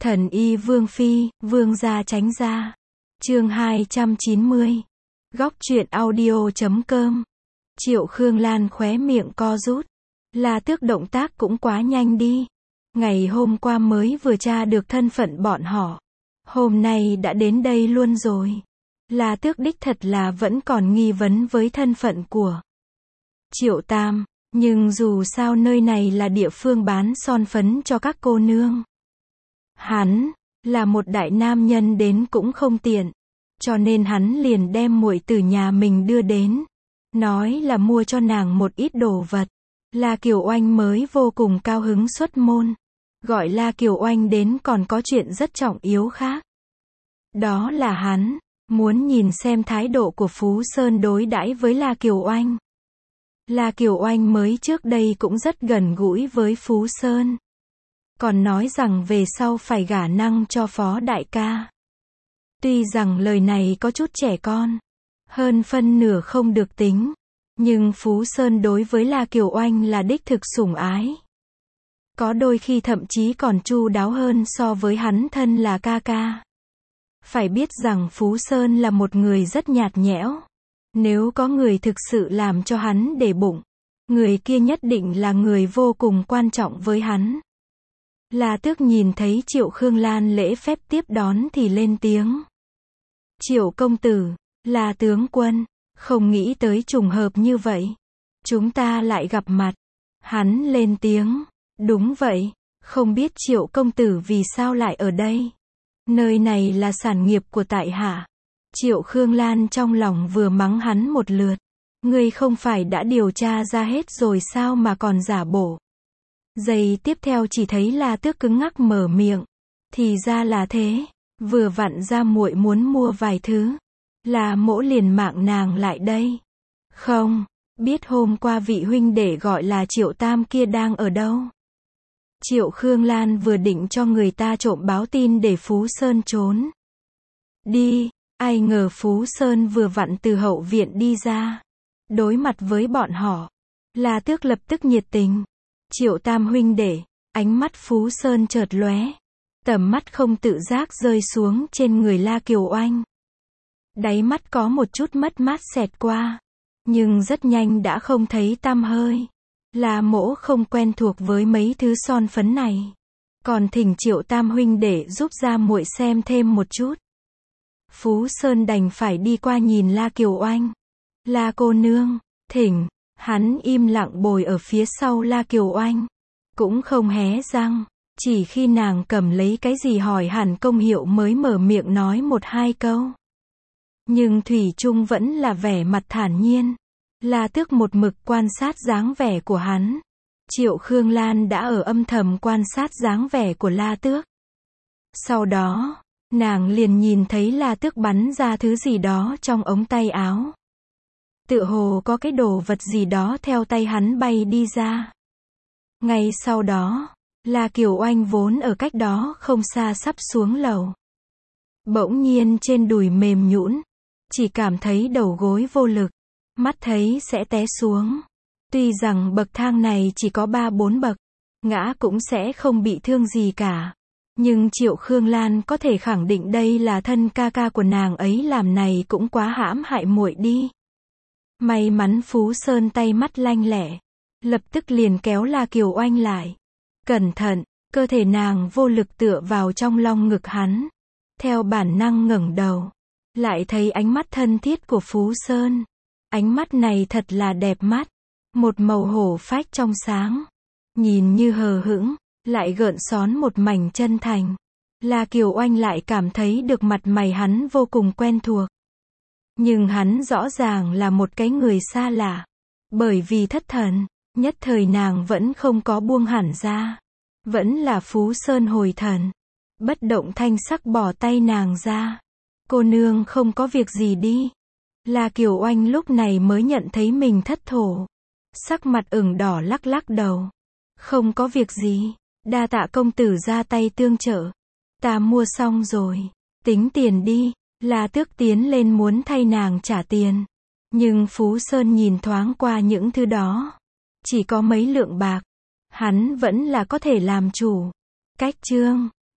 Thần y Vương Phi, Vương gia tránh ra. Chương 290. Góc truyện audio.com. Triệu Khương Lan khóe miệng co rút. La Tước động tác cũng quá nhanh đi. Ngày hôm qua mới vừa tra được thân phận bọn họ. Hôm nay đã đến đây luôn rồi. La Tước đích thật là vẫn còn nghi vấn với thân phận của Triệu Tam. Nhưng dù sao nơi này là địa phương bán son phấn cho các cô nương. Hắn là một đại nam nhân đến cũng không tiện, cho nên hắn liền đem muội từ nhà mình đưa đến, nói là mua cho nàng một ít đồ vật. La Kiều Oanh mới vô cùng cao hứng xuất môn, gọi La Kiều Oanh đến còn có chuyện rất trọng yếu khác. Đó là hắn muốn nhìn xem thái độ của Phú Sơn đối đãi với La Kiều Oanh. La Kiều Oanh mới trước đây cũng rất gần gũi với Phú Sơn, còn nói rằng về sau phải gả năng cho Phó đại ca. Tuy rằng lời này có chút trẻ con, hơn phân nửa không được tính, nhưng Phú Sơn đối với La Kiều Oanh là đích thực sủng ái. Có đôi khi thậm chí còn chu đáo hơn so với hắn thân là ca ca. Phải biết rằng Phú Sơn là một người rất nhạt nhẽo. Nếu có người thực sự làm cho hắn để bụng, người kia nhất định là người vô cùng quan trọng với hắn. La Tước nhìn thấy Triệu Khương Lan lễ phép tiếp đón thì lên tiếng. Triệu công tử, La tướng quân, không nghĩ tới trùng hợp như vậy. Chúng ta lại gặp mặt. Hắn lên tiếng. Đúng vậy, không biết Triệu công tử vì sao lại ở đây. Nơi này là sản nghiệp của tại hạ. Triệu Khương Lan trong lòng vừa mắng hắn một lượt. Ngươi không phải đã điều tra ra hết rồi sao mà còn giả bộ. Giây tiếp theo chỉ thấy La Tước cứng ngắc mở miệng. Thì ra là thế, vừa vặn ra muội muốn mua vài thứ. La mỗ liền mạng nàng lại đây. Không, biết hôm qua vị huynh đệ gọi là Triệu Tam kia đang ở đâu. Triệu Khương Lan vừa định cho người ta trộm báo tin để Phú Sơn trốn đi, ai ngờ Phú Sơn vừa vặn từ hậu viện đi ra. Đối mặt với bọn họ, La Tước lập tức nhiệt tình. Triệu Tam huynh đệ, ánh mắt Phú Sơn chợt lóe, tầm mắt không tự giác rơi xuống trên người La Kiều Oanh. Đáy mắt có một chút mất mát xẹt qua, nhưng rất nhanh đã không thấy tăm hơi. La mỗ không quen thuộc với mấy thứ son phấn này, còn thỉnh Triệu Tam huynh đệ giúp ra muội xem thêm một chút. Phú Sơn đành phải đi qua nhìn La Kiều Oanh. La cô nương, thỉnh. Hắn im lặng bồi ở phía sau La Kiều Oanh, cũng không hé răng, chỉ khi nàng cầm lấy cái gì hỏi hẳn công hiệu mới mở miệng nói một hai câu. Nhưng thủy chung vẫn là vẻ mặt thản nhiên. La Tước một mực quan sát dáng vẻ của hắn. Triệu Khương Lan đã ở âm thầm quan sát dáng vẻ của La Tước. Sau đó, nàng liền nhìn thấy La Tước bắn ra thứ gì đó trong ống tay áo. Tựa hồ có cái đồ vật gì đó theo tay hắn bay đi ra. Ngay sau đó, La Kiều Oanh vốn ở cách đó không xa sắp xuống lầu. Bỗng nhiên trên đùi mềm nhũn, chỉ cảm thấy đầu gối vô lực, mắt thấy sẽ té xuống. Tuy rằng bậc thang này chỉ có 3-4 bậc, ngã cũng sẽ không bị thương gì cả. Nhưng Triệu Khương Lan có thể khẳng định đây là thân ca ca của nàng ấy làm này cũng quá hãm hại muội đi. May mắn Phú Sơn tay mắt lanh lẹ, lập tức liền kéo La Kiều Oanh lại. Cẩn thận, cơ thể nàng vô lực tựa vào trong long ngực hắn. Theo bản năng ngẩng đầu, lại thấy ánh mắt thân thiết của Phú Sơn. Ánh mắt này thật là đẹp mắt, một màu hổ phách trong sáng, nhìn như hờ hững, lại gợn xón một mảnh chân thành. La Kiều Oanh lại cảm thấy được mặt mày hắn vô cùng quen thuộc. Nhưng hắn rõ ràng là một cái người xa lạ. Bởi vì thất thần, nhất thời nàng vẫn không có buông hẳn ra. Vẫn là Phú Sơn hồi thần. Bất động thanh sắc bỏ tay nàng ra. Cô nương không có việc gì đi. La Kiều Oanh lúc này mới nhận thấy mình thất thổ. Sắc mặt ửng đỏ lắc lắc đầu. Không có việc gì. Đa tạ công tử ra tay tương trợ. Ta mua xong rồi. Tính tiền đi. La Tước tiến lên muốn thay nàng trả tiền. Nhưng Phú Sơn nhìn thoáng qua những thứ đó. Chỉ có mấy lượng bạc. Hắn vẫn là có thể làm chủ. Cách chương